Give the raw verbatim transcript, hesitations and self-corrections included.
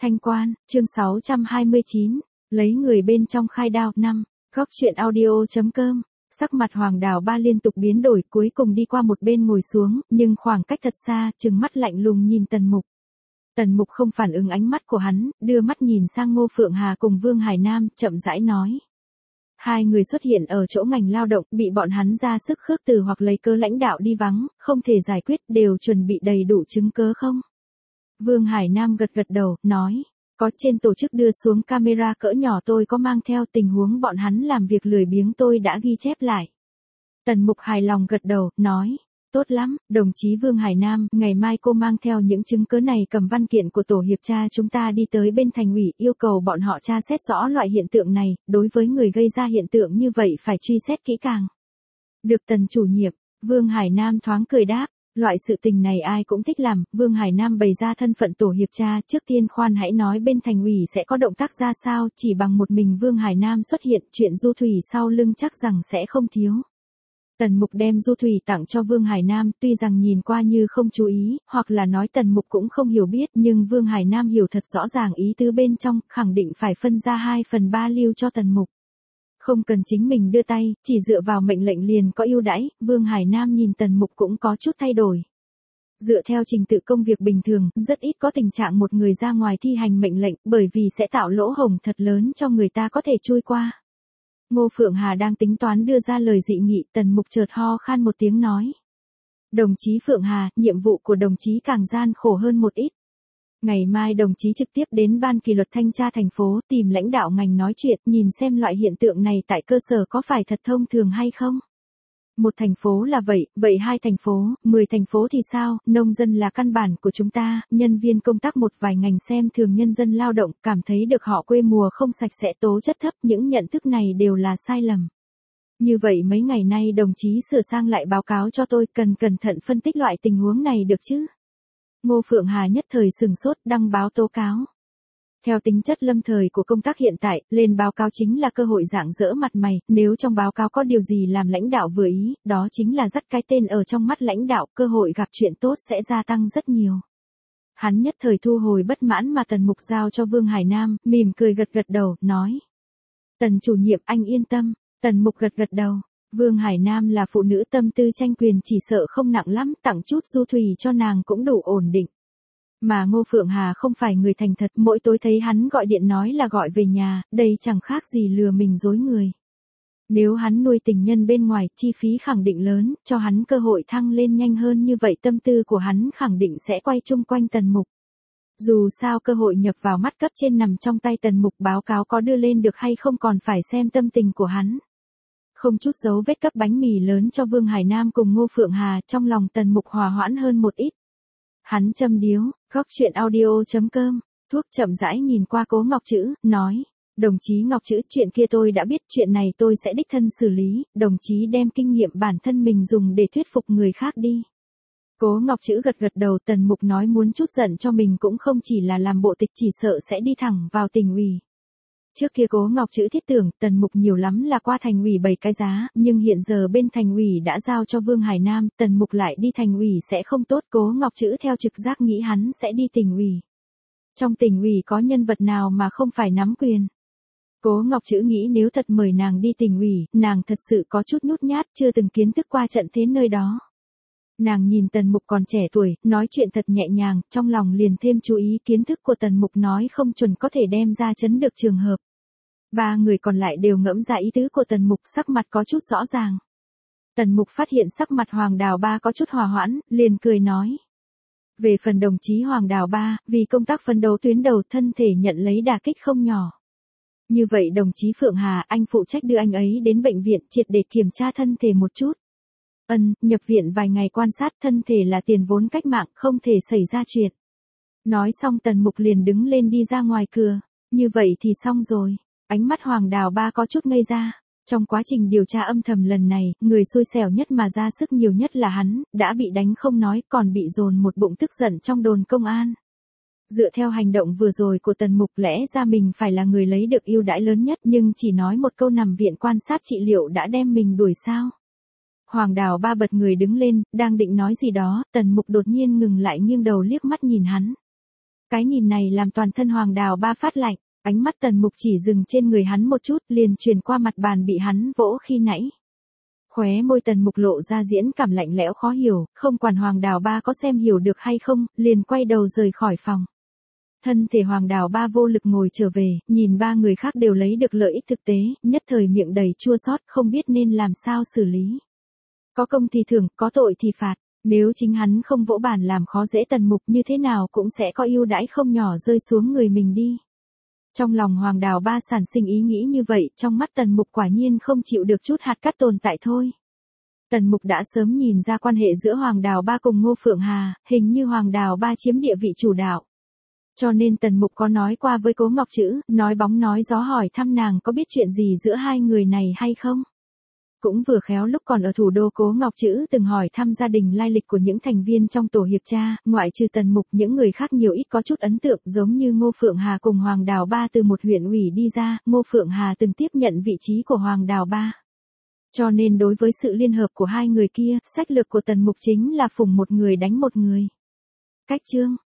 Thanh Quan, chương sáu trăm hai mươi chín, lấy người bên trong khai đao. Năm, góc truyện audio.com, sắc mặt Hoàng Đào Ba liên tục biến đổi, cuối cùng đi qua một bên ngồi xuống, nhưng khoảng cách thật xa, trừng mắt lạnh lùng nhìn Tần Mục. Tần Mục không phản ứng ánh mắt của hắn, đưa mắt nhìn sang Ngô Phượng Hà cùng Vương Hải Nam, chậm rãi nói. Hai người xuất hiện ở chỗ ngành lao động, bị bọn hắn ra sức khước từ hoặc lấy cớ lãnh đạo đi vắng, không thể giải quyết, đều chuẩn bị đầy đủ chứng cớ không? Vương Hải Nam gật gật đầu, nói, có trên tổ chức đưa xuống camera cỡ nhỏ tôi có mang theo, tình huống bọn hắn làm việc lười biếng tôi đã ghi chép lại. Tần Mục hài lòng gật đầu, nói, tốt lắm, đồng chí Vương Hải Nam, ngày mai cô mang theo những chứng cứ này cầm văn kiện của tổ hiệp tra chúng ta đi tới bên thành ủy, yêu cầu bọn họ tra xét rõ loại hiện tượng này, đối với người gây ra hiện tượng như vậy phải truy xét kỹ càng. Được Tần chủ nhiệm, Vương Hải Nam thoáng cười đáp. Loại sự tình này ai cũng thích làm, Vương Hải Nam bày ra thân phận tổ hiệp tra, trước tiên khoan hãy nói bên thành ủy sẽ có động tác ra sao, chỉ bằng một mình Vương Hải Nam xuất hiện, chuyện Du Thủy sau lưng chắc rằng sẽ không thiếu. Tần Mục đem Du Thủy tặng cho Vương Hải Nam, tuy rằng nhìn qua như không chú ý, hoặc là nói Tần Mục cũng không hiểu biết, nhưng Vương Hải Nam hiểu thật rõ ràng ý tứ bên trong, khẳng định phải phân ra hai phần ba lưu cho Tần Mục. Không cần chính mình đưa tay, chỉ dựa vào mệnh lệnh liền có ưu đãi, Vương Hải Nam nhìn Tần Mục cũng có chút thay đổi. Dựa theo trình tự công việc bình thường, rất ít có tình trạng một người ra ngoài thi hành mệnh lệnh, bởi vì sẽ tạo lỗ hổng thật lớn cho người ta có thể chui qua. Ngô Phượng Hà đang tính toán đưa ra lời dị nghị, Tần Mục chợt ho khan một tiếng nói. Đồng chí Phượng Hà, nhiệm vụ của đồng chí càng gian khổ hơn một ít. Ngày mai đồng chí trực tiếp đến ban kỷ luật thanh tra thành phố tìm lãnh đạo ngành nói chuyện, nhìn xem loại hiện tượng này tại cơ sở có phải thật thông thường hay không. Một thành phố là vậy, vậy hai thành phố, mười thành phố thì sao, nông dân là căn bản của chúng ta, nhân viên công tác một vài ngành xem thường nhân dân lao động, cảm thấy được họ quê mùa không sạch sẽ tố chất thấp, những nhận thức này đều là sai lầm. Như vậy mấy ngày nay đồng chí sửa sang lại báo cáo cho tôi, cần cẩn thận phân tích loại tình huống này được chứ. Ngô Phượng Hà nhất thời sừng sốt, đăng báo tố cáo. Theo tính chất lâm thời của công tác hiện tại, lên báo cáo chính là cơ hội rạng rỡ mặt mày, nếu trong báo cáo có điều gì làm lãnh đạo vừa ý, đó chính là dắt cái tên ở trong mắt lãnh đạo, cơ hội gặp chuyện tốt sẽ gia tăng rất nhiều. Hắn nhất thời thu hồi bất mãn mà Tần Mục giao cho Vương Hải Nam, mỉm cười gật gật đầu, nói. Tần chủ nhiệm anh yên tâm, Tần Mục gật gật đầu. Vương Hải Nam là phụ nữ tâm tư tranh quyền chỉ sợ không nặng lắm, tặng chút Du Thủy cho nàng cũng đủ ổn định. Mà Ngô Phượng Hà không phải người thành thật, mỗi tối thấy hắn gọi điện nói là gọi về nhà, đây chẳng khác gì lừa mình dối người. Nếu hắn nuôi tình nhân bên ngoài, chi phí khẳng định lớn, cho hắn cơ hội thăng lên nhanh hơn như vậy tâm tư của hắn khẳng định sẽ quay chung quanh Tần Mục. Dù sao cơ hội nhập vào mắt cấp trên nằm trong tay Tần Mục, báo cáo có đưa lên được hay không còn phải xem tâm tình của hắn. Không chút dấu vết cấp bánh mì lớn cho Vương Hải Nam cùng Ngô Phượng Hà, trong lòng Tần Mục hòa hoãn hơn một ít. Hắn châm điếu, góc truyện audio.com, thuốc chậm rãi nhìn qua Cố Ngọc Trữ, nói, đồng chí Ngọc Trữ, chuyện kia tôi đã biết, chuyện này tôi sẽ đích thân xử lý, đồng chí đem kinh nghiệm bản thân mình dùng để thuyết phục người khác đi. Cố Ngọc Trữ gật gật đầu, Tần Mục nói muốn chút giận cho mình cũng không chỉ là làm bộ tịch, chỉ sợ sẽ đi thẳng vào tỉnh ủy. Trước kia Cố Ngọc Trữ thiết tưởng Tần Mục nhiều lắm là qua thành ủy bày cái giá, nhưng hiện giờ bên thành ủy đã giao cho Vương Hải Nam, Tần Mục lại đi thành ủy sẽ không tốt, Cố Ngọc Trữ theo trực giác nghĩ hắn sẽ đi tỉnh ủy. Trong tỉnh ủy có nhân vật nào mà không phải nắm quyền. Cố Ngọc Trữ nghĩ nếu thật mời nàng đi tỉnh ủy, nàng thật sự có chút nhút nhát, chưa từng kiến thức qua trận thế nơi đó. Nàng nhìn Tần Mục còn trẻ tuổi, nói chuyện thật nhẹ nhàng, trong lòng liền thêm chú ý kiến thức của Tần Mục nói không chuẩn có thể đem ra chấn được trường hợp. Ba người còn lại đều ngẫm ra ý tứ của Tần Mục, sắc mặt có chút rõ ràng. Tần Mục phát hiện sắc mặt Hoàng Đào Ba có chút hòa hoãn, liền cười nói. Về phần đồng chí Hoàng Đào Ba, vì công tác phấn đấu tuyến đầu thân thể nhận lấy đả kích không nhỏ. Như vậy đồng chí Phượng Hà, anh phụ trách đưa anh ấy đến bệnh viện triệt để kiểm tra thân thể một chút. Ân, nhập viện vài ngày quan sát thân thể là tiền vốn cách mạng, không thể xảy ra chuyện. Nói xong Tần Mục liền đứng lên đi ra ngoài cửa. Như vậy thì xong rồi. Ánh mắt Hoàng Đào Ba có chút ngây ra. Trong quá trình điều tra âm thầm lần này, người xui xẻo nhất mà ra sức nhiều nhất là hắn, đã bị đánh không nói, còn bị dồn một bụng tức giận trong đồn công an. Dựa theo hành động vừa rồi của Tần Mục, lẽ ra mình phải là người lấy được ưu đãi lớn nhất, nhưng chỉ nói một câu nằm viện quan sát trị liệu đã đem mình đuổi sao. Hoàng Đào Ba bật người đứng lên, đang định nói gì đó, Tần Mục đột nhiên ngừng lại, nghiêng đầu liếc mắt nhìn hắn. Cái nhìn này làm toàn thân Hoàng Đào Ba phát lạnh, ánh mắt Tần Mục chỉ dừng trên người hắn một chút, liền truyền qua mặt bàn bị hắn vỗ khi nãy. Khóe môi Tần Mục lộ ra diễn cảm lạnh lẽo khó hiểu, không quản Hoàng Đào Ba có xem hiểu được hay không, liền quay đầu rời khỏi phòng. Thân thể Hoàng Đào Ba vô lực ngồi trở về, nhìn ba người khác đều lấy được lợi ích thực tế, nhất thời miệng đầy chua xót, không biết nên làm sao xử lý. Có công thì thưởng, có tội thì phạt, nếu chính hắn không vỗ bàn làm khó dễ Tần Mục như thế nào cũng sẽ có ưu đãi không nhỏ rơi xuống người mình đi. Trong lòng Hoàng Đào Ba sản sinh ý nghĩ như vậy, trong mắt Tần Mục quả nhiên không chịu được chút hạt cát tồn tại thôi. Tần Mục đã sớm nhìn ra quan hệ giữa Hoàng Đào Ba cùng Ngô Phượng Hà, hình như Hoàng Đào Ba chiếm địa vị chủ đạo. Cho nên Tần Mục có nói qua với Cố Ngọc Trữ, nói bóng nói gió hỏi thăm nàng có biết chuyện gì giữa hai người này hay không. Cũng vừa khéo lúc còn ở thủ đô, Cố Ngọc Trữ từng hỏi thăm gia đình lai lịch của những thành viên trong tổ hiệp tra, ngoại trừ Tần Mục những người khác nhiều ít có chút ấn tượng, giống như Ngô Phượng Hà cùng Hoàng Đào Ba từ một huyện ủy đi ra, Ngô Phượng Hà từng tiếp nhận vị trí của Hoàng Đào Ba. Cho nên đối với sự liên hợp của hai người kia, sách lược của Tần Mục chính là phủng một người đánh một người. Cách chương